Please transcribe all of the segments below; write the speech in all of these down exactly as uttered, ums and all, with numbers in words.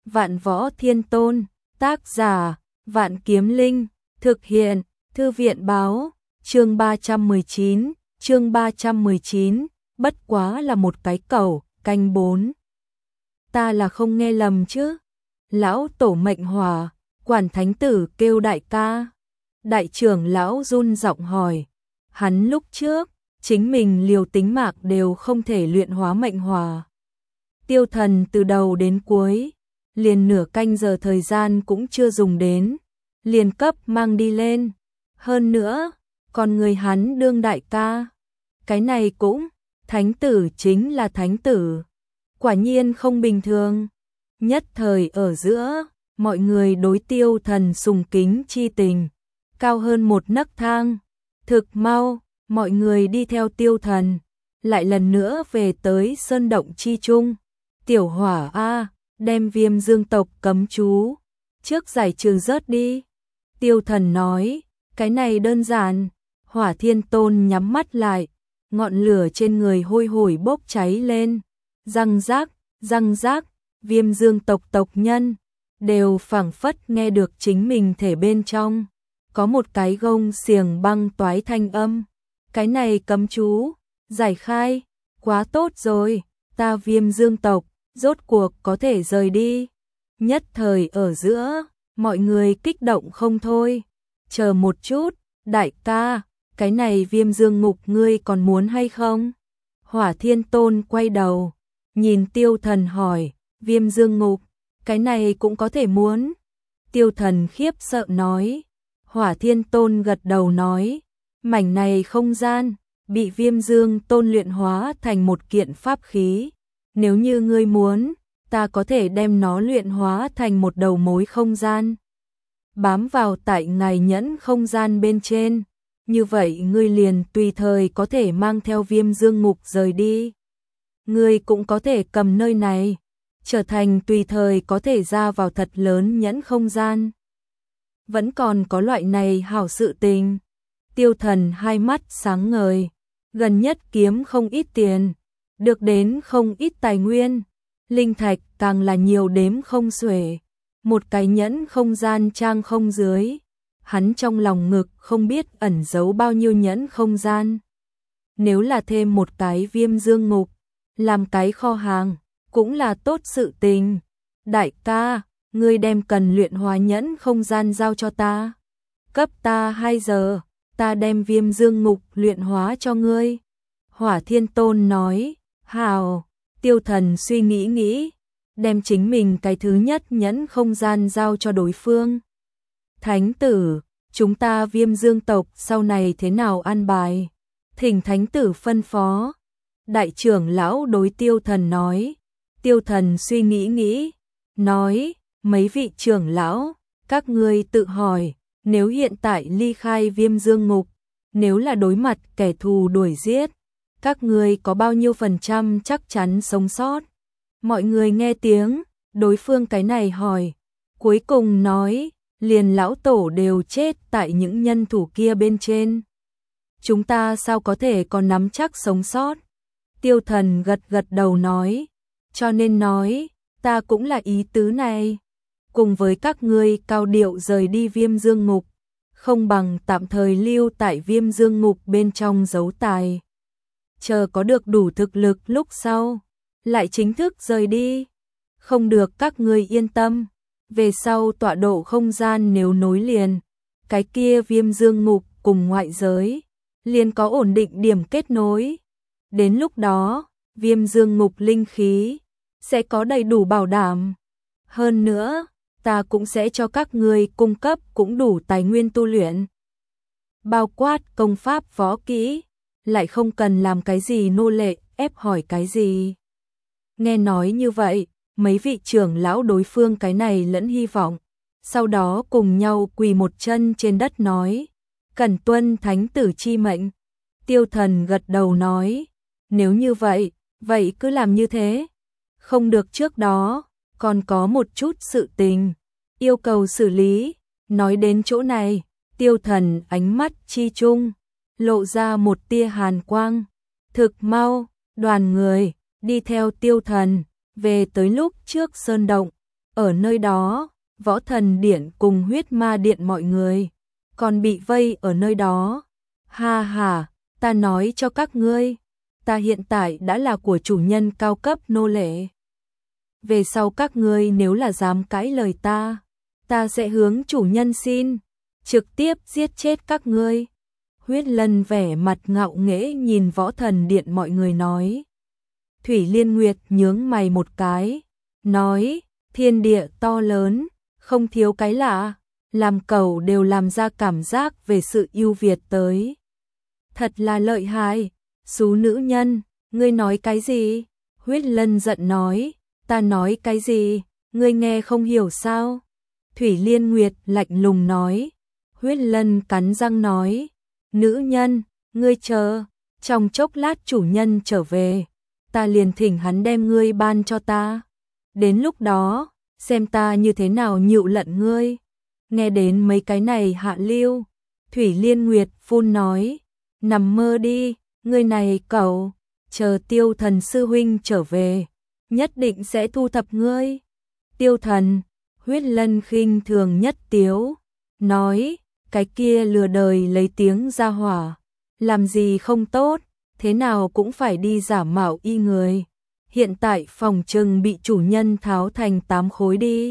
Vạn Võ Thiên Tôn, tác giả, Vạn Kiếm Linh, thực hiện, Thư viện báo, chương ba trăm mười chín, chương ba trăm mười chín, bất quá là một cái cẩu, canh bốn. Ta là không nghe lầm chứ? Lão tổ mệnh hỏa, quản thánh tử kêu đại ca. Đại trưởng lão run giọng hỏi, hắn lúc trước, chính mình liều tính mạc đều không thể luyện hóa mệnh hỏa. Tiêu Thần từ đầu đến cuối, liền nửa canh giờ thời gian cũng chưa dùng đến, liền cấp mang đi lên. Hơn nữa, còn người hắn đương đại ca. Cái này cũng, thánh tử chính là thánh tử. Quả nhiên không bình thường. Nhất thời ở giữa, mọi người đối Tiêu Thần sùng kính chi tình, cao hơn một nấc thang. Thực mau, mọi người đi theo Tiêu Thần, lại lần nữa về tới sơn động chi trung. Tiểu Hỏa a, đem Viêm Dương tộc cấm chú trước giải trừ rớt đi. Tiêu Thần nói, cái này đơn giản. Hỏa Thiên Tôn nhắm mắt lại, ngọn lửa trên người hôi hổi bốc cháy lên. Răng rác, răng rác, Viêm Dương tộc tộc nhân đều phảng phất nghe được chính mình thể bên trong có một cái gông xiềng băng toái thanh âm. Cái này cấm chú giải khai, quá tốt rồi, ta Viêm Dương tộc rốt cuộc có thể rời đi. Nhất thời ở giữa, mọi người kích động không thôi. Chờ một chút, đại ca, cái này Viêm Dương ngục ngươi còn muốn hay không? Hỏa Thiên Tôn quay đầu, nhìn Tiêu Thần hỏi, Viêm Dương ngục, cái này cũng có thể muốn. Tiêu Thần khiếp sợ nói. Hỏa Thiên Tôn gật đầu nói, mảnh này không gian bị Viêm Dương Tôn luyện hóa thành một kiện pháp khí. Nếu như ngươi muốn, ta có thể đem nó luyện hóa thành một đầu mối không gian, bám vào tại ngài nhẫn không gian bên trên. Như vậy ngươi liền tùy thời có thể mang theo Viêm Dương ngục rời đi. Ngươi cũng có thể cầm nơi này, trở thành tùy thời có thể ra vào thật lớn nhẫn không gian. Vẫn còn có loại này hảo sự tình. Tiêu Thần hai mắt sáng ngời, gần nhất kiếm không ít tiền, được đến không ít tài nguyên, linh thạch càng là nhiều đếm không xuể. Một cái nhẫn không gian trang không dưới, hắn trong lòng ngực không biết ẩn giấu bao nhiêu nhẫn không gian. Nếu là thêm một cái Viêm Dương ngục, làm cái kho hàng, cũng là tốt sự tình. Đại ca, ngươi đem cần luyện hóa nhẫn không gian giao cho ta. Cấp ta hai giờ, ta đem Viêm Dương ngục luyện hóa cho ngươi. Hỏa Thiên Tôn nói, hào. Tiêu Thần suy nghĩ nghĩ, đem chính mình cái thứ nhất nhẫn không gian giao cho đối phương. Thánh tử, chúng ta Viêm Dương tộc sau này thế nào an bài? Thỉnh thánh tử phân phó. Đại trưởng lão đối Tiêu Thần nói. Tiêu Thần suy nghĩ nghĩ, nói, mấy vị trưởng lão, các ngươi tự hỏi, nếu hiện tại ly khai Viêm Dương ngục, nếu là đối mặt kẻ thù đuổi giết, các ngươi có bao nhiêu phần trăm chắc chắn sống sót? Mọi người nghe tiếng, đối phương cái này hỏi, cuối cùng nói, liền lão tổ đều chết tại những nhân thủ kia bên trên. Chúng ta sao có thể còn nắm chắc sống sót? Tiêu Thần gật gật đầu nói, cho nên nói, ta cũng là ý tứ này. Cùng với các ngươi cao điệu rời đi Viêm Dương ngục, không bằng tạm thời lưu tại Viêm Dương ngục bên trong giấu tài. Chờ có được đủ thực lực lúc sau, lại chính thức rời đi. Không được, các ngươi yên tâm, về sau tọa độ không gian nếu nối liền, cái kia Viêm Dương ngục cùng ngoại giới, liền có ổn định điểm kết nối. Đến lúc đó, Viêm Dương ngục linh khí sẽ có đầy đủ bảo đảm. Hơn nữa, ta cũng sẽ cho các ngươi cung cấp cũng đủ tài nguyên tu luyện, bao quát công pháp võ kỹ, lại không cần làm cái gì nô lệ, ép hỏi cái gì. Nghe nói như vậy, mấy vị trưởng lão đối phương cái này lẫn hy vọng, sau đó cùng nhau quỳ một chân trên đất nói, cẩn tuân thánh tử chi mệnh. Tiêu Thần gật đầu nói, nếu như vậy, vậy cứ làm như thế. Không được, trước đó còn có một chút sự tình yêu cầu xử lý. Nói đến chỗ này, Tiêu Thần ánh mắt chi trung lộ ra một tia hàn quang. Thực mau, đoàn người đi theo Tiêu Thần về tới lúc trước sơn động. ở nơi đó, Võ Thần Điện cùng Huyết Ma Điện mọi người còn bị vây ở nơi đó. Ha ha, ta nói cho các ngươi, ta hiện tại đã là của chủ nhân cao cấp nô lệ. Về sau các ngươi nếu là dám cãi lời ta, ta sẽ hướng chủ nhân xin, trực tiếp giết chết các ngươi. Huyết Lân vẻ mặt ngạo nghễ nhìn Võ Thần Điện mọi người nói. Thủy Liên Nguyệt nhướng mày một cái, nói, thiên địa to lớn, không thiếu cái lạ, làm cầu đều làm ra cảm giác về sự ưu việt tới. Thật là lợi hại, xú nữ nhân, ngươi nói cái gì? Huyết Lân giận nói, ta nói cái gì, ngươi nghe không hiểu sao? Thủy Liên Nguyệt lạnh lùng nói. Huyết Lân cắn răng nói, nữ nhân, ngươi chờ, trong chốc lát chủ nhân trở về, ta liền thỉnh hắn đem ngươi ban cho ta. Đến lúc đó, xem ta như thế nào nhịu lận ngươi. Nghe đến mấy cái này hạ lưu, Thủy Liên Nguyệt phun nói, nằm mơ đi, ngươi này cậu, chờ Tiêu Thần sư huynh trở về, nhất định sẽ thu thập ngươi. Tiêu Thần, Huyết Lân khinh thường nhất tiếu, nói, cái kia lừa đời lấy tiếng ra hỏa, làm gì không tốt, thế nào cũng phải đi giả mạo y người. Hiện tại phòng trừng bị chủ nhân tháo thành tám khối đi.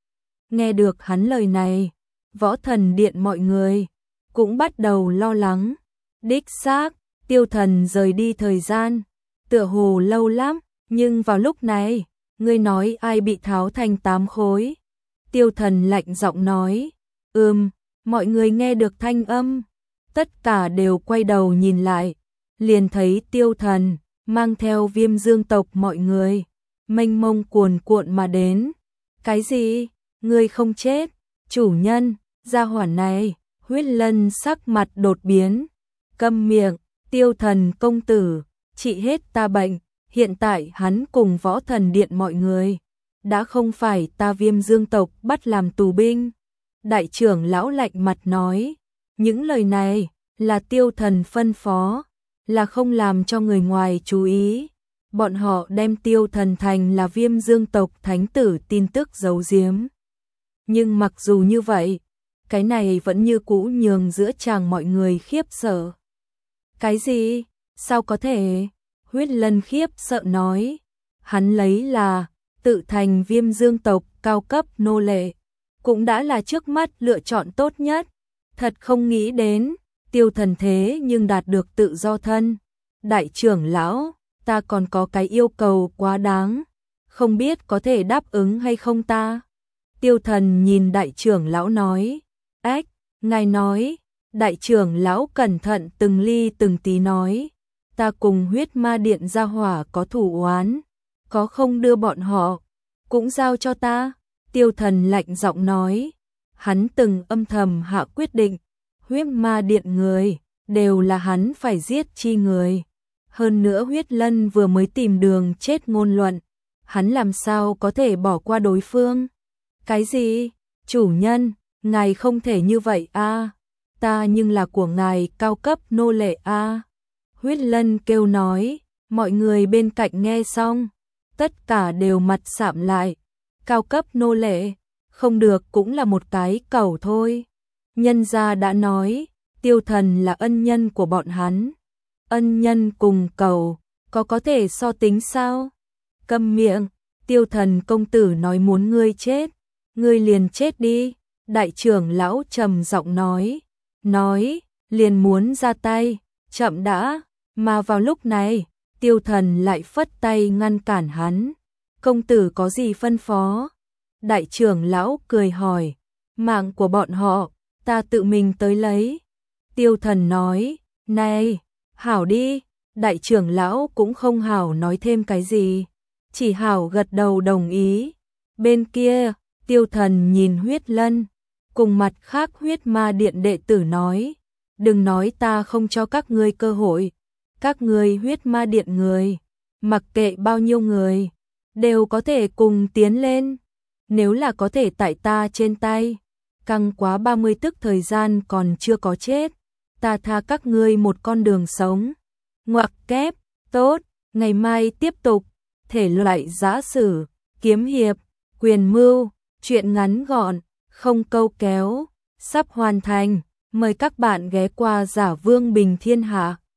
Nghe được hắn lời này, Võ Thần Điện mọi người cũng bắt đầu lo lắng. Đích xác, Tiêu Thần rời đi thời gian, tựa hồ lâu lắm, nhưng vào lúc này, ngươi nói ai bị tháo thành tám khối? Tiêu Thần lạnh giọng nói, ừm, mọi người nghe được thanh âm, tất cả đều quay đầu nhìn lại, liền thấy Tiêu Thần mang theo Viêm Dương tộc mọi người, mênh mông cuồn cuộn mà đến. Cái gì? Ngươi không chết? Chủ nhân, gia hỏa này, Huyết Lân sắc mặt đột biến. Câm miệng, Tiêu Thần công tử, trị hết ta bệnh, hiện tại hắn cùng Võ Thần Điện mọi người, đã không phải ta Viêm Dương tộc bắt làm tù binh. Đại trưởng lão lạnh mặt nói, những lời này là Tiêu Thần phân phó, là không làm cho người ngoài chú ý. Bọn họ đem Tiêu Thần thành là Viêm Dương tộc thánh tử tin tức giấu giếm. Nhưng mặc dù như vậy, cái này vẫn như cũ nhường giữa chàng mọi người khiếp sợ. Cái gì? Sao có thể? Huyết Lân khiếp sợ nói. Hắn lấy là tự thành Viêm Dương tộc cao cấp nô lệ, cũng đã là trước mắt lựa chọn tốt nhất. Thật không nghĩ đến, Tiêu Thần thế nhưng đạt được tự do thân. Đại trưởng lão, ta còn có cái yêu cầu quá đáng, không biết có thể đáp ứng hay không ta? Tiêu Thần nhìn đại trưởng lão nói, ách, ngài nói. Đại trưởng lão cẩn thận từng ly từng tí nói, ta cùng Huyết Ma Điện gia hỏa có thủ oán, có không đưa bọn họ cũng giao cho ta. Tiêu Thần lạnh giọng nói, hắn từng âm thầm hạ quyết định, Huyết Ma Điện người đều là hắn phải giết chi người. Hơn nữa Huyết Lân vừa mới tìm đường chết ngôn luận, hắn làm sao có thể bỏ qua đối phương? Cái gì? Chủ nhân, ngài không thể như vậy a, ta nhưng là của ngài cao cấp nô lệ a. Huyết Lân kêu nói, mọi người bên cạnh nghe xong, tất cả đều mặt sạm lại. Cao cấp nô lệ, không được cũng là một cái cẩu thôi. Nhân gia đã nói, Tiêu Thần là ân nhân của bọn hắn. Ân nhân cùng cẩu, có có thể so tính sao? Câm miệng, Tiêu Thần công tử nói muốn ngươi chết, ngươi liền chết đi. Đại trưởng lão trầm giọng nói, nói, liền muốn ra tay, chậm đã. Mà vào lúc này, Tiêu Thần lại phất tay ngăn cản hắn. Công tử có gì phân phó? Đại trưởng lão cười hỏi, mạng của bọn họ, ta tự mình tới lấy. Tiêu Thần nói, này, hảo đi. Đại trưởng lão cũng không hảo nói thêm cái gì, chỉ hảo gật đầu đồng ý. Bên kia, Tiêu Thần nhìn Huyết Lân, cùng mặt khác Huyết Ma Điện đệ tử nói, đừng nói ta không cho các ngươi cơ hội. Các ngươi Huyết Ma Điện người, mặc kệ bao nhiêu người, đều có thể cùng tiến lên. Nếu là có thể tại ta trên tay, căng quá ba mươi tức thời gian còn chưa có chết, ta tha các ngươi một con đường sống. Ngoặc kép, tốt, ngày mai tiếp tục, thể loại giã sử, kiếm hiệp, quyền mưu, Chuyện ngắn gọn, không câu kéo, sắp hoàn thành. Mời các bạn ghé qua Giả Vương Bình Thiên Hạ.